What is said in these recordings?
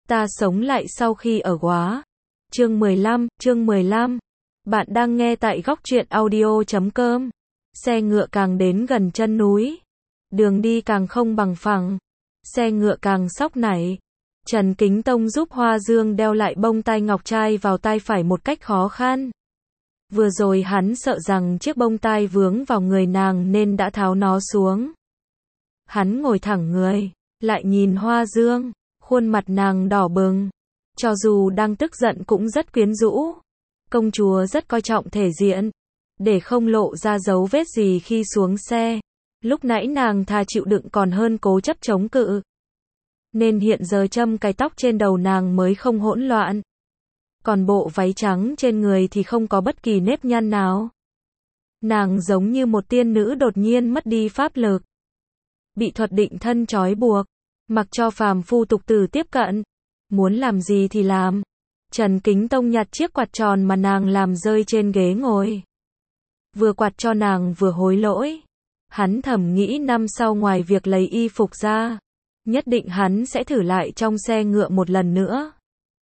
Ta sống lại sau khi ở Góa. Chương 15. Bạn đang nghe tại góc truyện audio.com. Xe ngựa càng đến gần chân núi, đường đi càng không bằng phẳng, xe ngựa càng xóc nảy. Trần Kính Tông giúp Hoa Dương đeo lại bông tai ngọc trai vào tai phải một cách khó khăn. Vừa rồi hắn sợ rằng chiếc bông tai vướng vào người nàng nên đã tháo nó xuống. Hắn ngồi thẳng người, lại nhìn Hoa Dương, khuôn mặt nàng đỏ bừng, cho dù đang tức giận cũng rất quyến rũ. Công chúa rất coi trọng thể diện, để không lộ ra dấu vết gì khi xuống xe. Lúc nãy nàng thà chịu đựng còn hơn cố chấp chống cự. Nên hiện giờ châm cài tóc trên đầu nàng mới không hỗn loạn. Còn bộ váy trắng trên người thì không có bất kỳ nếp nhăn nào. Nàng giống như một tiên nữ đột nhiên mất đi pháp lực, bị thuật định thân trói buộc, mặc cho phàm phu tục tử tiếp cận, muốn làm gì thì làm. Trần Kính Tông nhặt chiếc quạt tròn mà nàng làm rơi trên ghế ngồi, vừa quạt cho nàng vừa hối lỗi. Hắn thầm nghĩ năm sau ngoài việc lấy y phục ra, nhất định hắn sẽ thử lại trong xe ngựa một lần nữa.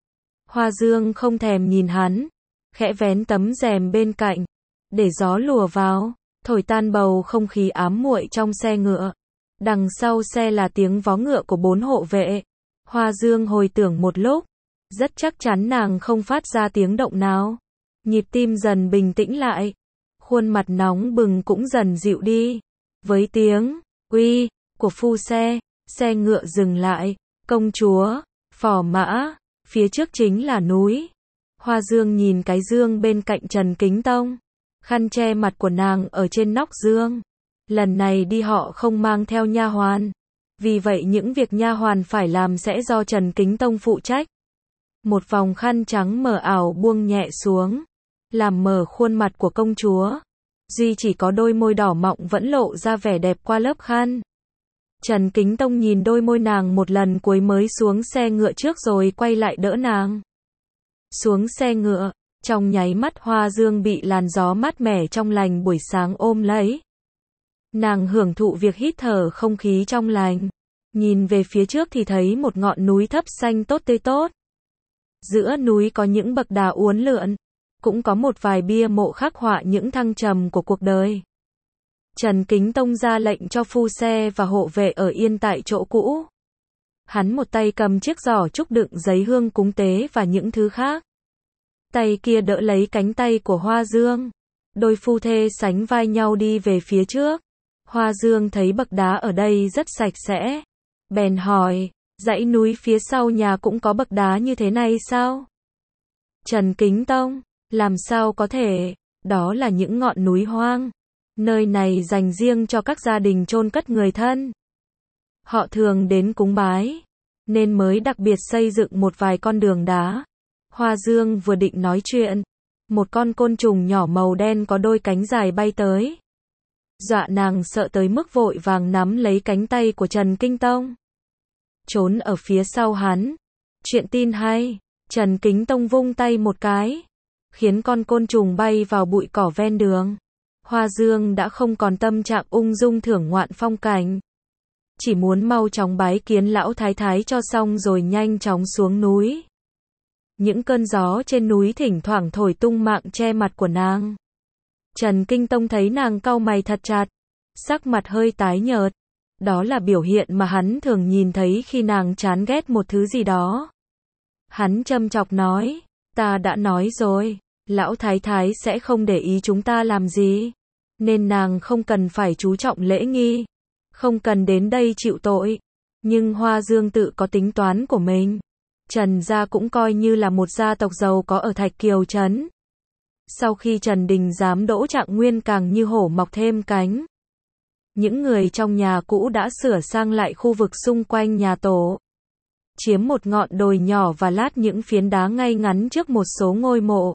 Hoa Dương không thèm nhìn hắn, khẽ vén tấm rèm bên cạnh, để gió lùa vào, thổi tan bầu không khí ám muội trong xe ngựa. Đằng sau xe là tiếng vó ngựa của 4 hộ vệ. Hoa Dương hồi tưởng một lúc, rất chắc chắn nàng không phát ra tiếng động nào. Nhịp tim dần bình tĩnh lại, khuôn mặt nóng bừng cũng dần dịu đi. Với tiếng uy của phu xe ngựa dừng lại. Công chúa, phò mã, phía trước chính là núi. Hoa Dương nhìn cái dương bên cạnh Trần Kính Tông, khăn che mặt của nàng ở trên nóc dương. Lần này đi họ không mang theo nha hoàn, vì vậy những việc nha hoàn phải làm sẽ do Trần Kính Tông phụ trách. Một vòng khăn trắng mờ ảo buông nhẹ xuống, làm mờ khuôn mặt của công chúa. Duy chỉ có đôi môi đỏ mọng vẫn lộ ra vẻ đẹp qua lớp khăn. Trần Kính Tông nhìn đôi môi nàng một lần cuối mới xuống xe ngựa trước rồi quay lại đỡ nàng xuống xe ngựa. Trong nháy mắt Hoa Dương bị làn gió mát mẻ trong lành buổi sáng ôm lấy. Nàng hưởng thụ việc hít thở không khí trong lành, nhìn về phía trước thì thấy một ngọn núi thấp xanh tốt tươi tốt. Giữa núi có những bậc đá uốn lượn, cũng có một vài bia mộ khắc họa những thăng trầm của cuộc đời. Trần Kính Tông ra lệnh cho phu xe và hộ vệ ở yên tại chỗ cũ. Hắn một tay cầm chiếc giỏ trúc đựng giấy hương cúng tế và những thứ khác, tay kia đỡ lấy cánh tay của Hoa Dương. Đôi phu thê sánh vai nhau đi về phía trước. Hoa Dương thấy bậc đá ở đây rất sạch sẽ, bèn hỏi, dãy núi phía sau nhà cũng có bậc đá như thế này sao? Trần Kính Tông, làm sao có thể, đó là những ngọn núi hoang. Nơi này dành riêng cho các gia đình chôn cất người thân. Họ thường đến cúng bái, nên mới đặc biệt xây dựng một vài con đường đá. Hoa Dương vừa định nói chuyện, một con côn trùng nhỏ màu đen có đôi cánh dài bay tới, dọa nàng sợ tới mức vội vàng nắm lấy cánh tay của Trần Kính Tông, trốn ở phía sau hắn. Chuyện tin hay, Trần Kính Tông vung tay một cái, khiến con côn trùng bay vào bụi cỏ ven đường. Hoa Dương đã không còn tâm trạng ung dung thưởng ngoạn phong cảnh, chỉ muốn mau chóng bái kiến lão thái thái cho xong rồi nhanh chóng xuống núi. Những cơn gió trên núi thỉnh thoảng thổi tung mạng che mặt của nàng. Trần Kính Tông thấy nàng cau mày thật chặt, sắc mặt hơi tái nhợt. Đó là biểu hiện mà hắn thường nhìn thấy khi nàng chán ghét một thứ gì đó. Hắn châm chọc nói, ta đã nói rồi, lão thái thái sẽ không để ý chúng ta làm gì, nên nàng không cần phải chú trọng lễ nghi, không cần đến đây chịu tội. Nhưng Hoa Dương tự có tính toán của mình. Trần gia cũng coi như là một gia tộc giàu có ở Thạch Kiều Trấn. Sau khi Trần Đình giám đỗ Trạng Nguyên càng như hổ mọc thêm cánh. Những người trong nhà cũ đã sửa sang lại khu vực xung quanh nhà tổ, chiếm một ngọn đồi nhỏ và lát những phiến đá ngay ngắn trước một số ngôi mộ,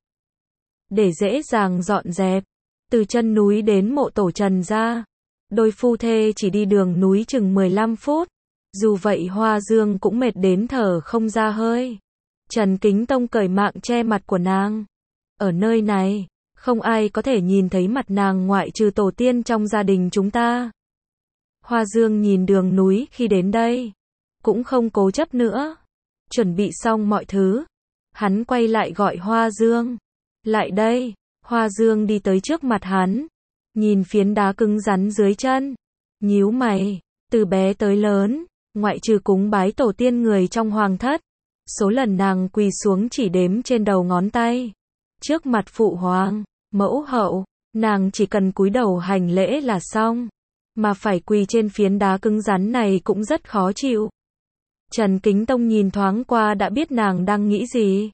để dễ dàng dọn dẹp. Từ chân núi đến mộ tổ Trần gia, đôi phu thê chỉ đi đường núi chừng 15 phút. Dù vậy Hoa Dương cũng mệt đến thở không ra hơi. Trần Kính Tông cởi mạng che mặt của nàng. Ở nơi này, không ai có thể nhìn thấy mặt nàng ngoại trừ tổ tiên trong gia đình chúng ta. Hoa Dương nhìn đường núi khi đến đây, cũng không cố chấp nữa. Chuẩn bị xong mọi thứ, hắn quay lại gọi Hoa Dương. Lại đây, Hoa Dương đi tới trước mặt hắn, nhìn phiến đá cứng rắn dưới chân, nhíu mày, từ bé tới lớn, ngoại trừ cúng bái tổ tiên người trong hoàng thất, số lần nàng quỳ xuống chỉ đếm trên đầu ngón tay. Trước mặt phụ hoàng, mẫu hậu, nàng chỉ cần cúi đầu hành lễ là xong, mà phải quỳ trên phiến đá cứng rắn này cũng rất khó chịu. Trần Kính Tông nhìn thoáng qua đã biết nàng đang nghĩ gì.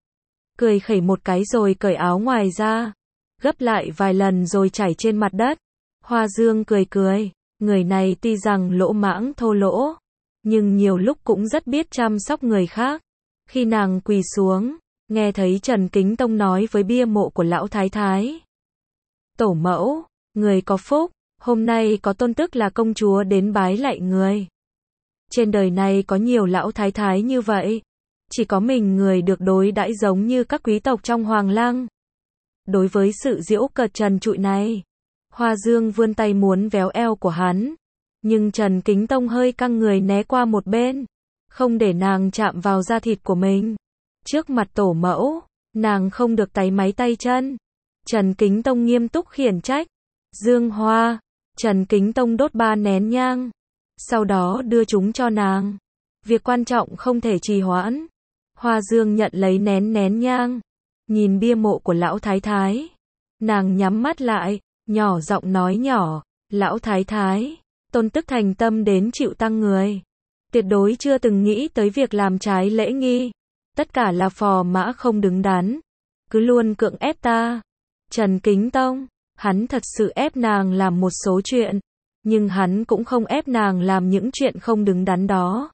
Cười khẩy một cái rồi cởi áo ngoài ra, gấp lại vài lần rồi trải trên mặt đất. Hoa Dương cười cười, người này tuy rằng lỗ mãng thô lỗ, nhưng nhiều lúc cũng rất biết chăm sóc người khác. Khi nàng quỳ xuống, nghe thấy Trần Kính Tông nói với bia mộ của lão thái thái. Tổ mẫu, người có phúc, hôm nay có tôn tức là công chúa đến bái lạy người. Trên đời này có nhiều lão thái thái như vậy, chỉ có mình người được đối đãi giống như các quý tộc trong hoàng lăng. Đối với sự giễu cợt trần trụi này, Hoa Dương vươn tay muốn véo eo của hắn, nhưng Trần Kính Tông hơi căng người né qua một bên, không để nàng chạm vào da thịt của mình. Trước mặt tổ mẫu, nàng không được táy máy tay chân. Trần Kính Tông nghiêm túc khiển trách. Dương Hoa, Trần Kính Tông đốt 3 nén nhang, sau đó đưa chúng cho nàng. Việc quan trọng không thể trì hoãn. Hoa Dương nhận lấy nén nhang, nhìn bia mộ của lão thái thái. Nàng nhắm mắt lại, nhỏ giọng nói nhỏ, lão thái thái, tôn tức thành tâm đến chịu tăng người. Tuyệt đối chưa từng nghĩ tới việc làm trái lễ nghi. Tất cả là phò mã không đứng đắn, cứ luôn cưỡng ép ta. Trần Kính Tông, hắn thật sự ép nàng làm một số chuyện, nhưng hắn cũng không ép nàng làm những chuyện không đứng đắn đó.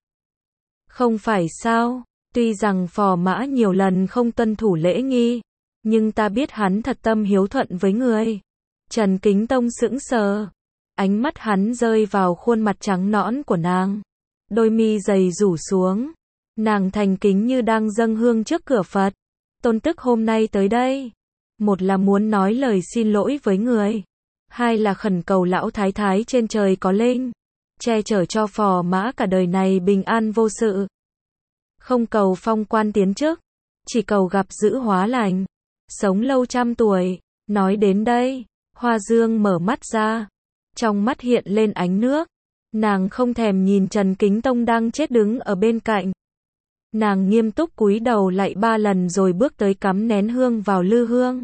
Không phải sao, tuy rằng phò mã nhiều lần không tuân thủ lễ nghi, nhưng ta biết hắn thật tâm hiếu thuận với người. Trần Kính Tông sững sờ, ánh mắt hắn rơi vào khuôn mặt trắng nõn của nàng, đôi mi dày rủ xuống. Nàng thành kính như đang dâng hương trước cửa Phật. Tôn tức hôm nay tới đây, một là muốn nói lời xin lỗi với người, hai là khẩn cầu lão thái thái trên trời có linh, che chở cho phò mã cả đời này bình an vô sự. Không cầu phong quan tiến chức, chỉ cầu gặp dữ hóa lành, sống lâu trăm tuổi. Nói đến đây, Hoa Dương mở mắt ra, trong mắt hiện lên ánh nước. Nàng không thèm nhìn Trần Kính Tông đang chết đứng ở bên cạnh. Nàng nghiêm túc cúi đầu lại 3 lần rồi bước tới cắm nén hương vào lư hương.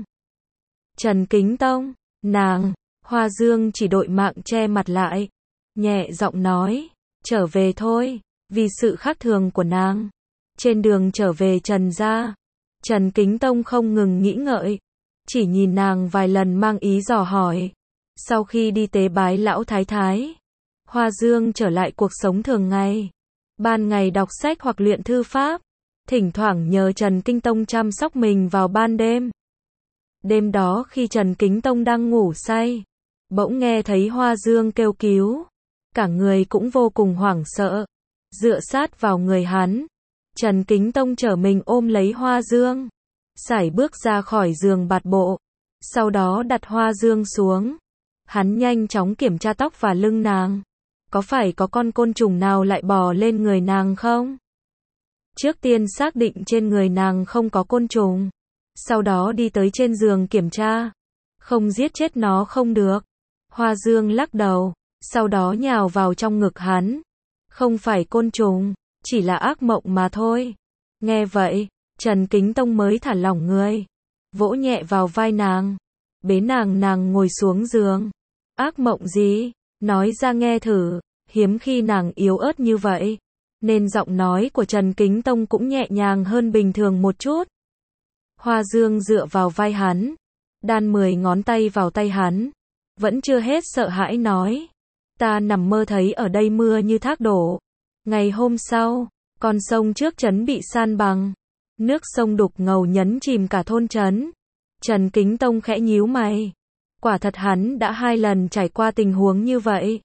Trần Kính Tông, nàng, Hoa Dương chỉ đội mạng che mặt lại, nhẹ giọng nói, trở về thôi, vì sự khác thường của nàng. Trên đường trở về Trần gia, Trần Kính Tông không ngừng nghĩ ngợi, chỉ nhìn nàng vài lần mang ý dò hỏi. Sau khi đi tế bái lão thái thái, Hoa Dương trở lại cuộc sống thường ngày. Ban ngày đọc sách hoặc luyện thư pháp, thỉnh thoảng nhờ Trần Kính Tông chăm sóc mình vào ban đêm. Đêm đó khi Trần Kính Tông đang ngủ say, bỗng nghe thấy Hoa Dương kêu cứu, cả người cũng vô cùng hoảng sợ, dựa sát vào người hắn. Trần Kính Tông trở mình ôm lấy Hoa Dương, sải bước ra khỏi giường bạt bộ, sau đó đặt Hoa Dương xuống. Hắn nhanh chóng kiểm tra tóc và lưng nàng. Có phải có con côn trùng nào lại bò lên người nàng không? Trước tiên xác định trên người nàng không có côn trùng, sau đó đi tới trên giường kiểm tra. Không giết chết nó không được. Hoa Dương lắc đầu, sau đó nhào vào trong ngực hắn. Không phải côn trùng, chỉ là ác mộng mà thôi. Nghe vậy, Trần Kính Tông mới thả lỏng người, vỗ nhẹ vào vai nàng, bế nàng ngồi xuống giường. Ác mộng gì? Nói ra nghe thử. Hiếm khi nàng yếu ớt như vậy, nên giọng nói của Trần Kính Tông cũng nhẹ nhàng hơn bình thường một chút. Hoa Dương dựa vào vai hắn, đan 10 ngón tay vào tay hắn, vẫn chưa hết sợ hãi nói. Ta nằm mơ thấy ở đây mưa như thác đổ. Ngày hôm sau, con sông trước trấn bị san bằng, nước sông đục ngầu nhấn chìm cả thôn trấn. Trần Kính Tông khẽ nhíu mày. Quả thật hắn đã 2 lần trải qua tình huống như vậy.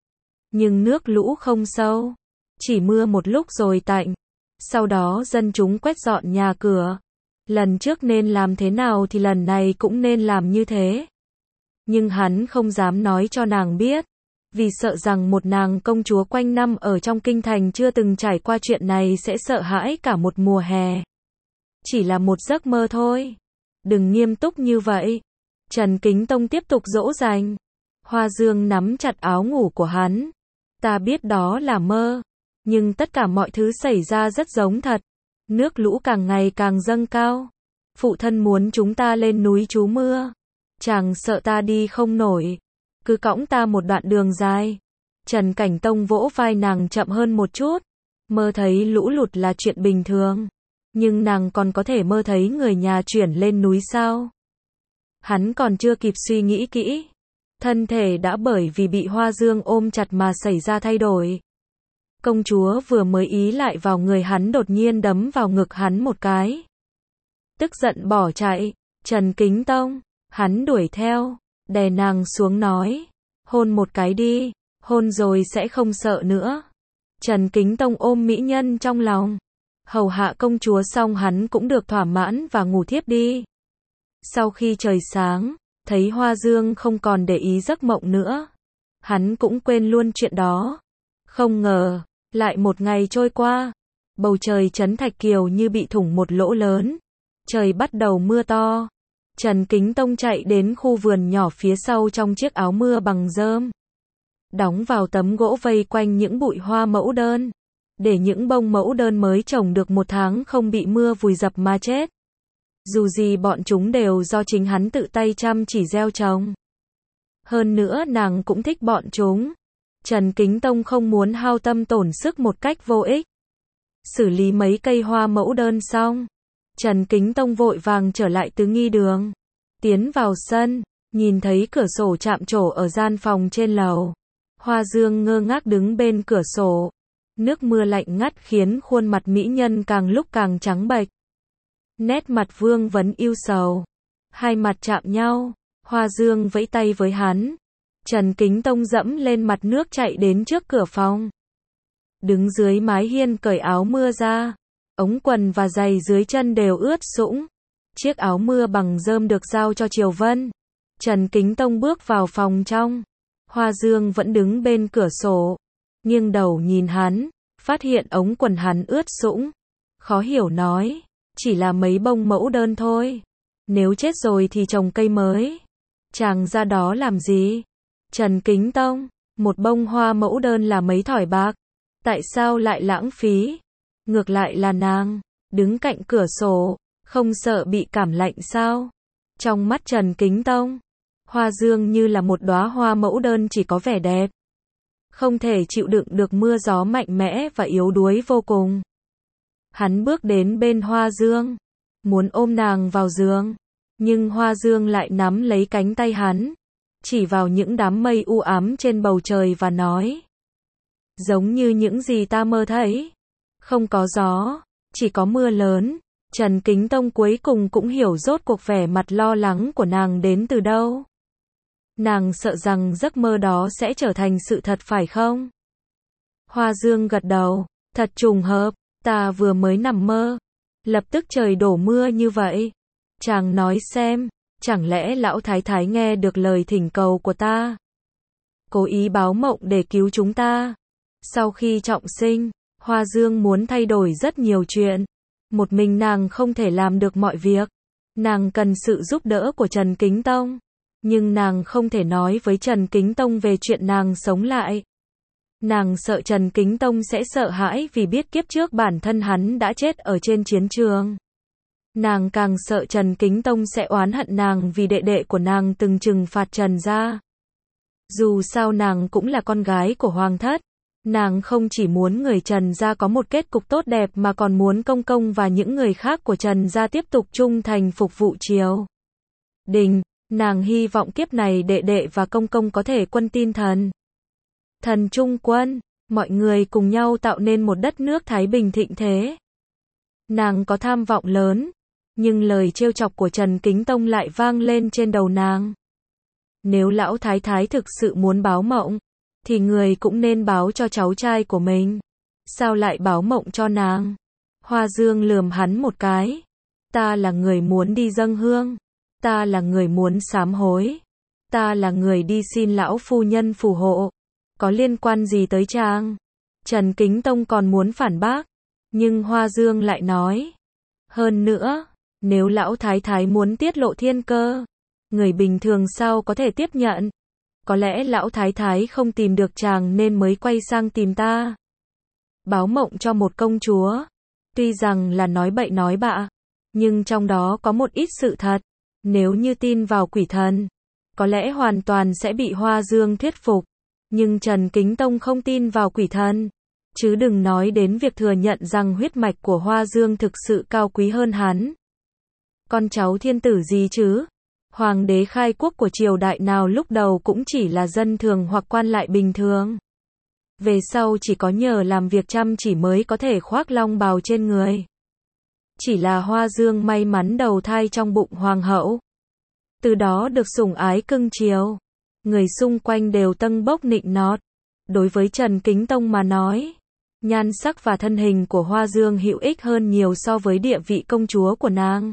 Nhưng nước lũ không sâu, chỉ mưa một lúc rồi tạnh. Sau đó dân chúng quét dọn nhà cửa. Lần trước nên làm thế nào thì lần này cũng nên làm như thế. Nhưng hắn không dám nói cho nàng biết, vì sợ rằng một nàng công chúa quanh năm ở trong kinh thành chưa từng trải qua chuyện này sẽ sợ hãi cả một mùa hè. Chỉ là một giấc mơ thôi. Đừng nghiêm túc như vậy. Trần Kính Tông tiếp tục dỗ dành. Hoa Dương nắm chặt áo ngủ của hắn. Ta biết đó là mơ. Nhưng tất cả mọi thứ xảy ra rất giống thật. Nước lũ càng ngày càng dâng cao. Phụ thân muốn chúng ta lên núi trú mưa. Chàng sợ ta đi không nổi. Cứ cõng ta một đoạn đường dài. Trần Cảnh Tông vỗ vai nàng chậm hơn một chút. Mơ thấy lũ lụt là chuyện bình thường. Nhưng nàng còn có thể mơ thấy người nhà chuyển lên núi sao? Hắn còn chưa kịp suy nghĩ kỹ. Thân thể đã bởi vì bị Hoa Dương ôm chặt mà xảy ra thay đổi. Công chúa vừa mới ý lại vào người hắn đột nhiên đấm vào ngực hắn một cái. Tức giận bỏ chạy. Trần Kính Tông. Hắn đuổi theo. Đè nàng xuống nói. Hôn một cái đi. Hôn rồi sẽ không sợ nữa. Trần Kính Tông ôm mỹ nhân trong lòng. Hầu hạ công chúa xong hắn cũng được thỏa mãn và ngủ thiếp đi. Sau khi trời sáng, thấy Hoa Dương không còn để ý giấc mộng nữa. Hắn cũng quên luôn chuyện đó. Không ngờ, lại một ngày trôi qua. Bầu trời Trấn Thạch Kiều như bị thủng một lỗ lớn. Trời bắt đầu mưa to. Trần Kính Tông chạy đến khu vườn nhỏ phía sau trong chiếc áo mưa bằng rơm. Đóng vào tấm gỗ vây quanh những bụi hoa mẫu đơn. Để những bông mẫu đơn mới trồng được một tháng không bị mưa vùi dập mà chết. Dù gì bọn chúng đều do chính hắn tự tay chăm chỉ gieo trồng. Hơn nữa nàng cũng thích bọn chúng. Trần Kính Tông không muốn hao tâm tổn sức một cách vô ích. Xử lý mấy cây hoa mẫu đơn xong. Trần Kính Tông vội vàng trở lại Tứ Nghi Đường. Tiến vào sân, nhìn thấy cửa sổ chạm trổ ở gian phòng trên lầu. Hoa Dương ngơ ngác đứng bên cửa sổ. Nước mưa lạnh ngắt khiến khuôn mặt mỹ nhân càng lúc càng trắng bệch. Nét mặt Vương Vấn ưu sầu. Hai mặt chạm nhau. Hoa Dương vẫy tay với hắn. Trần Kính Tông dẫm lên mặt nước chạy đến trước cửa phòng. Đứng dưới mái hiên cởi áo mưa ra. Ống quần và giày dưới chân đều ướt sũng. Chiếc áo mưa bằng rơm được giao cho Triều Vân. Trần Kính Tông bước vào phòng trong. Hoa Dương vẫn đứng bên cửa sổ. Nghiêng đầu nhìn hắn. Phát hiện ống quần hắn ướt sũng. Khó hiểu nói. Chỉ là mấy bông mẫu đơn thôi. Nếu chết rồi thì trồng cây mới. Chàng ra đó làm gì? Trần Kính Tông. Một bông hoa mẫu đơn là mấy thỏi bạc. Tại sao lại lãng phí? Ngược lại là nàng. Đứng cạnh cửa sổ. Không sợ bị cảm lạnh sao? Trong mắt Trần Kính Tông. Hoa Dương như là một đóa hoa mẫu đơn chỉ có vẻ đẹp. Không thể chịu đựng được mưa gió mạnh mẽ và yếu đuối vô cùng. Hắn bước đến bên Hoa Dương. Muốn ôm nàng vào giường. Nhưng Hoa Dương lại nắm lấy cánh tay hắn. Chỉ vào những đám mây u ám trên bầu trời và nói. Giống như những gì ta mơ thấy. Không có gió. Chỉ có mưa lớn. Trần Kính Tông cuối cùng cũng hiểu rốt cuộc vẻ mặt lo lắng của nàng đến từ đâu. Nàng sợ rằng giấc mơ đó sẽ trở thành sự thật phải không? Hoa Dương gật đầu. Thật trùng hợp. Ta vừa mới nằm mơ. Lập tức trời đổ mưa như vậy. Chàng nói xem. Chẳng lẽ lão thái thái nghe được lời thỉnh cầu của ta? Cố ý báo mộng để cứu chúng ta. Sau khi trọng sinh, Hoa Dương muốn thay đổi rất nhiều chuyện. Một mình nàng không thể làm được mọi việc. Nàng cần sự giúp đỡ của Trần Kính Tông. Nhưng nàng không thể nói với Trần Kính Tông về chuyện nàng sống lại. Nàng sợ Trần Kính Tông sẽ sợ hãi vì biết kiếp trước bản thân hắn đã chết ở trên chiến trường. Nàng càng sợ Trần Kính Tông sẽ oán hận nàng vì đệ đệ của nàng từng trừng phạt Trần gia. Dù sao nàng cũng là con gái của hoàng thất. Nàng không chỉ muốn người Trần gia có một kết cục tốt đẹp mà còn muốn công công và những người khác của Trần gia tiếp tục trung thành phục vụ triều đình. Nàng hy vọng kiếp này đệ đệ và công công có thể quân tin thần. Thần trung quân, mọi người cùng nhau tạo nên một đất nước thái bình thịnh thế. Nàng có tham vọng lớn, nhưng lời trêu chọc của Trần Kính Tông lại vang lên trên đầu nàng. Nếu lão thái thái thực sự muốn báo mộng, thì người cũng nên báo cho cháu trai của mình. Sao lại báo mộng cho nàng? Hoa Dương lườm hắn một cái. Ta là người muốn đi dâng hương. Ta là người muốn sám hối. Ta là người đi xin lão phu nhân phù hộ. Có liên quan gì tới chàng? Trần Kính Tông còn muốn phản bác, nhưng Hoa Dương lại nói. Hơn nữa, nếu lão thái thái muốn tiết lộ thiên cơ, người bình thường sao có thể tiếp nhận? Có lẽ lão thái thái không tìm được chàng nên mới quay sang tìm ta. Báo mộng cho một công chúa, tuy rằng là nói bậy nói bạ, nhưng trong đó có một ít sự thật. Nếu như tin vào quỷ thần, có lẽ hoàn toàn sẽ bị Hoa Dương thuyết phục. Nhưng Trần Kính Tông không tin vào quỷ thần, chứ đừng nói đến việc thừa nhận rằng huyết mạch của Hoa Dương thực sự cao quý hơn hắn. Con cháu thiên tử gì chứ? Hoàng đế khai quốc của triều đại nào lúc đầu cũng chỉ là dân thường hoặc quan lại bình thường. Về sau chỉ có nhờ làm việc chăm chỉ mới có thể khoác long bào trên người. Chỉ là Hoa Dương may mắn đầu thai trong bụng hoàng hậu, từ đó được sủng ái cưng chiều. Người xung quanh đều tâng bốc nịnh nọt. Đối với Trần Kính Tông mà nói, nhan sắc và thân hình của Hoa Dương hữu ích hơn nhiều so với địa vị công chúa của nàng.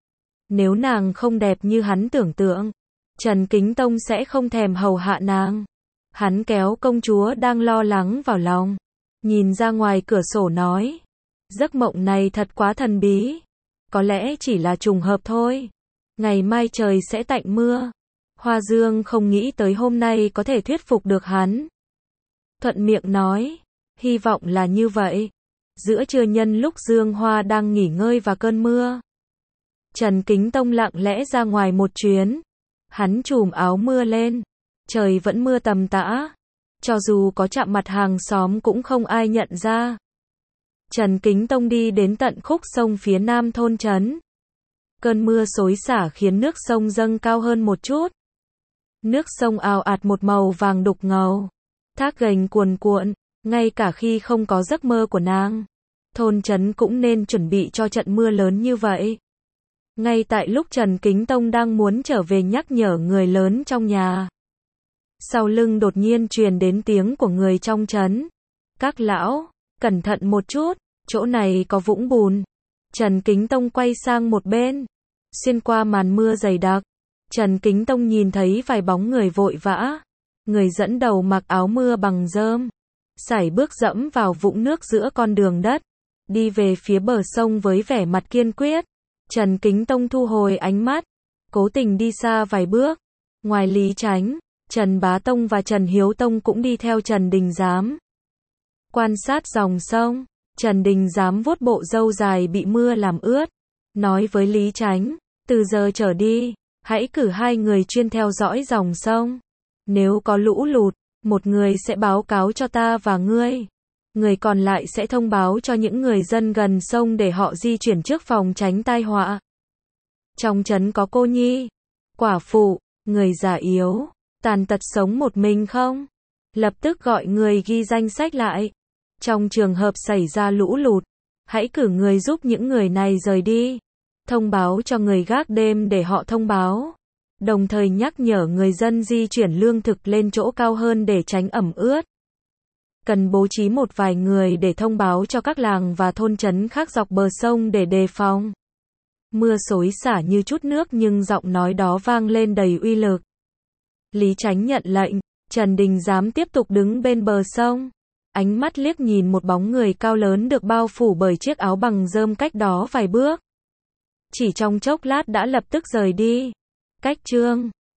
Nếu nàng không đẹp như hắn tưởng tượng, Trần Kính Tông sẽ không thèm hầu hạ nàng. Hắn kéo công chúa đang lo lắng vào lòng, nhìn ra ngoài cửa sổ nói, giấc mộng này thật quá thần bí, có lẽ chỉ là trùng hợp thôi. Ngày mai trời sẽ tạnh mưa. Hoa Dương không nghĩ tới hôm nay có thể thuyết phục được hắn. Thuận miệng nói, hy vọng là như vậy. Giữa trưa nhân lúc Dương Hoa đang nghỉ ngơi và cơn mưa, Trần Kính Tông lặng lẽ ra ngoài một chuyến. Hắn trùm áo mưa lên, trời vẫn mưa tầm tã. Cho dù có chạm mặt hàng xóm cũng không ai nhận ra. Trần Kính Tông đi đến tận khúc sông phía nam thôn trấn. Cơn mưa xối xả khiến nước sông dâng cao hơn một chút. Nước sông ào ạt một màu vàng đục ngầu, thác gành cuồn cuộn. Ngay cả khi không có giấc mơ của nàng, thôn trấn cũng nên chuẩn bị cho trận mưa lớn như vậy. Ngay tại lúc Trần Kính Tông đang muốn trở về nhắc nhở người lớn trong nhà, sau lưng đột nhiên truyền đến tiếng của người trong trấn. Các lão, cẩn thận một chút, chỗ này có vũng bùn. Trần Kính Tông quay sang một bên, xuyên qua màn mưa dày đặc. Trần Kính Tông nhìn thấy vài bóng người vội vã. Người dẫn đầu mặc áo mưa bằng rơm, sải bước dẫm vào vũng nước giữa con đường đất, đi về phía bờ sông với vẻ mặt kiên quyết. Trần Kính Tông thu hồi ánh mắt, cố tình đi xa vài bước. Ngoài Lý Chánh, Trần Bá Tông và Trần Hiếu Tông cũng đi theo Trần Đình Giám. Quan sát dòng sông, Trần Đình Giám vuốt bộ râu dài bị mưa làm ướt, nói với Lý Chánh, từ giờ trở đi, hãy cử 2 người chuyên theo dõi dòng sông. Nếu có lũ lụt, một người sẽ báo cáo cho ta và ngươi. Người còn lại sẽ thông báo cho những người dân gần sông để họ di chuyển trước phòng tránh tai họa. Trong trấn có cô nhi, quả phụ, người già yếu, tàn tật sống một mình không? Lập tức gọi người ghi danh sách lại. Trong trường hợp xảy ra lũ lụt, hãy cử người giúp những người này rời đi. Thông báo cho người gác đêm để họ thông báo. Đồng thời nhắc nhở người dân di chuyển lương thực lên chỗ cao hơn để tránh ẩm ướt. Cần bố trí một vài người để thông báo cho các làng và thôn trấn khác dọc bờ sông để đề phòng. Mưa xối xả như chút nước nhưng giọng nói đó vang lên đầy uy lực. Lý Chánh nhận lệnh, Trần Đình Giám tiếp tục đứng bên bờ sông. Ánh mắt liếc nhìn một bóng người cao lớn được bao phủ bởi chiếc áo bằng rơm cách đó vài bước. Chỉ trong chốc lát đã lập tức rời đi. Cách chương